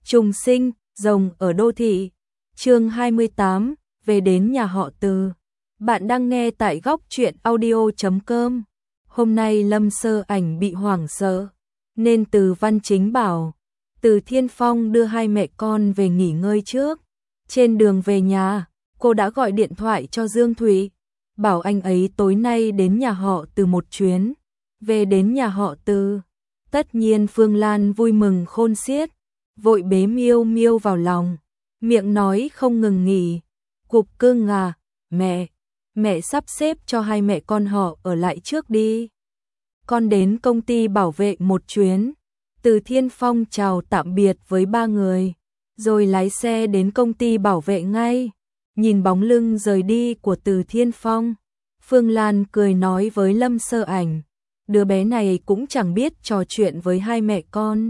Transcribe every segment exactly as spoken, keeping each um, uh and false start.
Trùng sinh, rồng ở đô thị. Chương hai mươi tám, về đến nhà họ Từ. Bạn đang nghe tại góc truyện audio chấm com. Hôm nay Lâm Sơ Ảnh bị hoảng sợ, nên Từ Văn Chính bảo Từ Thiên Phong đưa hai mẹ con về nghỉ ngơi trước. Trên đường về nhà, cô đã gọi điện thoại cho Dương Thụy, bảo anh ấy tối nay đến nhà họ Từ một chuyến. Về đến nhà họ Từ, tất nhiên Phương Lan vui mừng khôn xiết, vội bế Miêu Miêu vào lòng, miệng nói không ngừng nghỉ, cục cưng à, mẹ, mẹ sắp xếp cho hai mẹ con họ ở lại trước đi. Con đến công ty bảo vệ một chuyến. Từ Thiên Phong chào tạm biệt với ba người, rồi lái xe đến công ty bảo vệ ngay. Nhìn bóng lưng rời đi của Từ Thiên Phong, Phương Lan cười nói với Lâm Sơ Ảnh, đứa bé này cũng chẳng biết trò chuyện với hai mẹ con.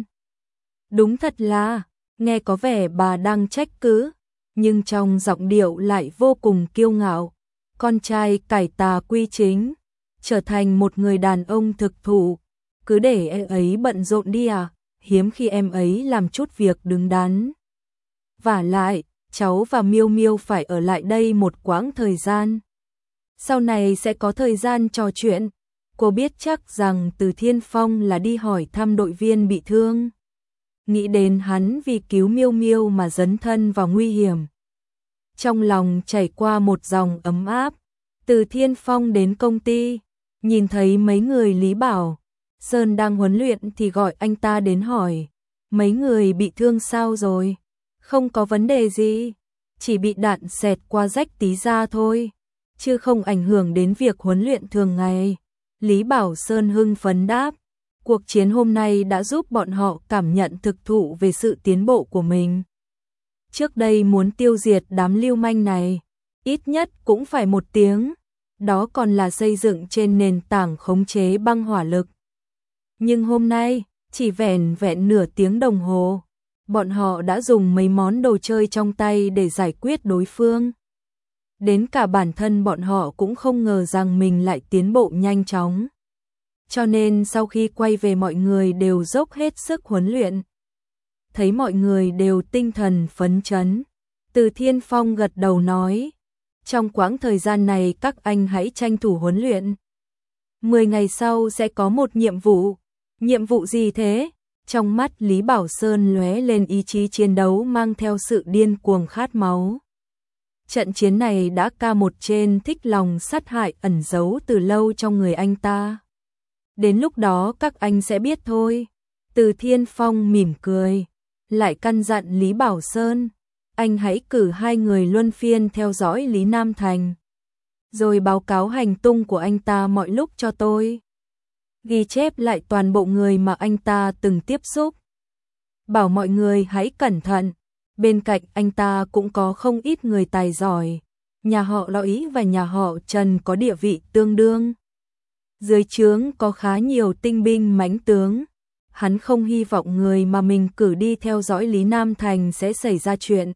Đúng thật là, nghe có vẻ bà đang trách cứ, nhưng trong giọng điệu lại vô cùng kiêu ngạo. Con trai cải tà quy chính, trở thành một người đàn ông thực thụ, cứ để em ấy bận rộn đi à, hiếm khi em ấy làm chút việc đứng đắn. Vả lại, cháu và Miêu Miêu phải ở lại đây một quãng thời gian. Sau này sẽ có thời gian trò chuyện. Cô biết chắc rằng Từ Thiên Phong là đi hỏi thăm đội viên bị thương. Nghĩ đến hắn vì cứu Miêu Miêu mà dấn thân vào nguy hiểm, trong lòng chảy qua một dòng ấm áp. Từ Thiên Phong đến công ty, nhìn thấy mấy người Lý Bảo Sơn đang huấn luyện thì gọi anh ta đến hỏi, mấy người bị thương sao rồi? Không có vấn đề gì, chỉ bị đạn xẹt qua rách tí da thôi, chứ không ảnh hưởng đến việc huấn luyện thường ngày. Lý Bảo Sơn hưng phấn đáp, cuộc chiến hôm nay đã giúp bọn họ cảm nhận thực thụ về sự tiến bộ của mình. Trước đây muốn tiêu diệt đám lưu manh này, ít nhất cũng phải một tiếng, đó còn là xây dựng trên nền tảng khống chế băng hỏa lực. Nhưng hôm nay, chỉ vẻn vẹn nửa tiếng đồng hồ, bọn họ đã dùng mấy món đồ chơi trong tay để giải quyết đối phương. Đến cả bản thân bọn họ cũng không ngờ rằng mình lại tiến bộ nhanh chóng. Cho nên sau khi quay về mọi người đều dốc hết sức huấn luyện. Thấy mọi người đều tinh thần phấn chấn, Từ Thiên Phong gật đầu nói, trong quãng thời gian này các anh hãy tranh thủ huấn luyện. Mười ngày sau sẽ có một nhiệm vụ. Nhiệm vụ gì thế? Trong mắt Lý Bảo Sơn lóe lên ý chí chiến đấu mang theo sự điên cuồng khát máu. Trận chiến này đã ca một trên thích lòng sát hại ẩn giấu từ lâu trong người anh ta. Đến lúc đó các anh sẽ biết thôi. Từ Thiên Phong mỉm cười, lại căn dặn Lý Bảo Sơn, anh hãy cử hai người luân phiên theo dõi Lý Nam Thành, rồi báo cáo hành tung của anh ta mọi lúc cho tôi. Ghi chép lại toàn bộ người mà anh ta từng tiếp xúc. Bảo mọi người hãy cẩn thận, bên cạnh anh ta cũng có không ít người tài giỏi. Nhà họ Lõi và nhà họ Trần có địa vị tương đương. Dưới trướng có khá nhiều tinh binh mãnh tướng. Hắn không hy vọng người mà mình cử đi theo dõi Lý Nam Thành sẽ xảy ra chuyện.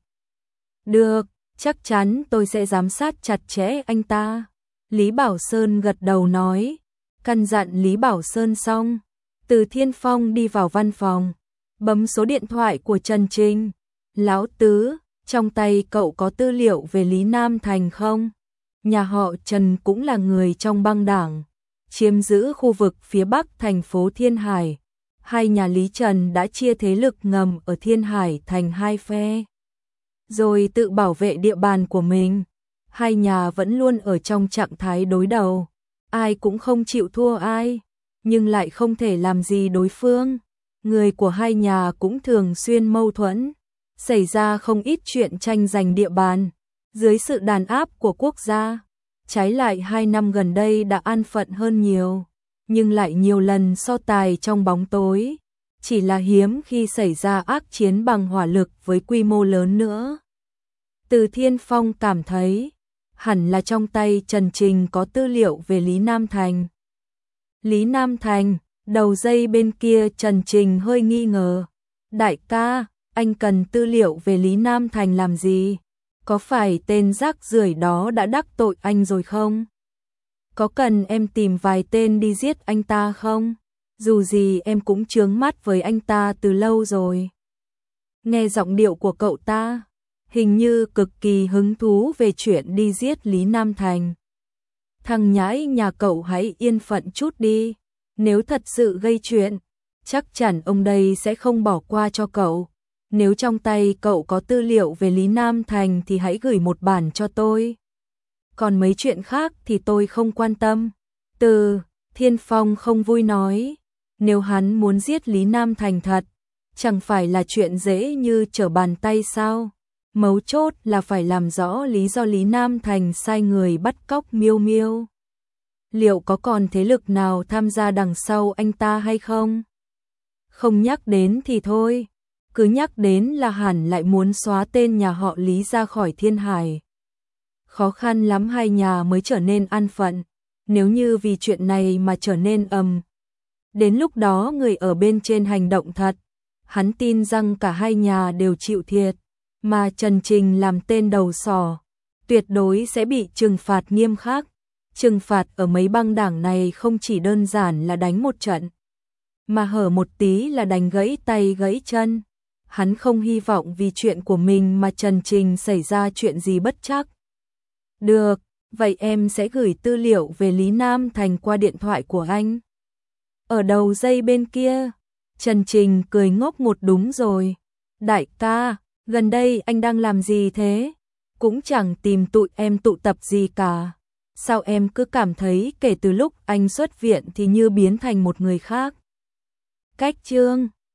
Được, chắc chắn tôi sẽ giám sát chặt chẽ anh ta. Lý Bảo Sơn gật đầu nói. Căn dặn Lý Bảo Sơn xong, Từ Thiên Phong đi vào văn phòng, bấm số điện thoại của Trần Trinh. Lão Tứ, trong tay cậu có tư liệu về Lý Nam Thành không? Nhà họ Trần cũng là người trong băng đảng, chiếm giữ khu vực phía bắc thành phố Thiên Hải. Hai nhà Lý Trần đã chia thế lực ngầm ở Thiên Hải thành hai phe, rồi tự bảo vệ địa bàn của mình. Hai nhà vẫn luôn ở trong trạng thái đối đầu, ai cũng không chịu thua ai, nhưng lại không thể làm gì đối phương. Người của hai nhà cũng thường xuyên mâu thuẫn, xảy ra không ít chuyện tranh giành địa bàn. Dưới sự đàn áp của quốc gia, trái lại hai năm gần đây đã an phận hơn nhiều, nhưng lại nhiều lần so tài trong bóng tối, chỉ là hiếm khi xảy ra ác chiến bằng hỏa lực với quy mô lớn nữa. Từ Thiên Phong cảm thấy, hẳn là trong tay Trần Trình có tư liệu về Lý Nam Thành. Lý Nam Thành, đầu dây bên kia Trần Trình hơi nghi ngờ. Đại ca, anh cần tư liệu về Lý Nam Thành làm gì? Có phải tên rác rưởi đó đã đắc tội anh rồi không? Có cần em tìm vài tên đi giết anh ta không? Dù gì em cũng chướng mắt với anh ta từ lâu rồi. Nghe giọng điệu của cậu ta, hình như cực kỳ hứng thú về chuyện đi giết Lý Nam Thành. Thằng nhãi nhà cậu hãy yên phận chút đi, nếu thật sự gây chuyện, chắc chắn ông đây sẽ không bỏ qua cho cậu. Nếu trong tay cậu có tư liệu về Lý Nam Thành thì hãy gửi một bản cho tôi. Còn mấy chuyện khác thì tôi không quan tâm. Từ Thiên Phong không vui nói, nếu hắn muốn giết Lý Nam Thành thật, chẳng phải là chuyện dễ như trở bàn tay sao? Mấu chốt là phải làm rõ lý do Lý Nam Thành sai người bắt cóc Miêu Miêu. Liệu có còn thế lực nào tham gia đằng sau anh ta hay không? Không nhắc đến thì thôi, cứ nhắc đến là hẳn lại muốn xóa tên nhà họ Lý ra khỏi Thiên Hải. Khó khăn lắm hai nhà mới trở nên an phận, nếu như vì chuyện này mà trở nên ầm. Đến lúc đó người ở bên trên hành động thật, hắn tin rằng cả hai nhà đều chịu thiệt, mà Trần Trình làm tên đầu sỏ, tuyệt đối sẽ bị trừng phạt nghiêm khắc. Trừng phạt ở mấy băng đảng này không chỉ đơn giản là đánh một trận, mà hở một tí là đánh gãy tay gãy chân. Hắn không hy vọng vì chuyện của mình mà Trần Trình xảy ra chuyện gì bất trắc. Được, vậy em sẽ gửi tư liệu về Lý Nam Thành qua điện thoại của anh. Ở đầu dây bên kia, Trần Trình cười ngốc một đúng rồi. Đại ca, gần đây anh đang làm gì thế? Cũng chẳng tìm tụi em tụ tập gì cả. Sao em cứ cảm thấy kể từ lúc anh xuất viện thì như biến thành một người khác? Cách chương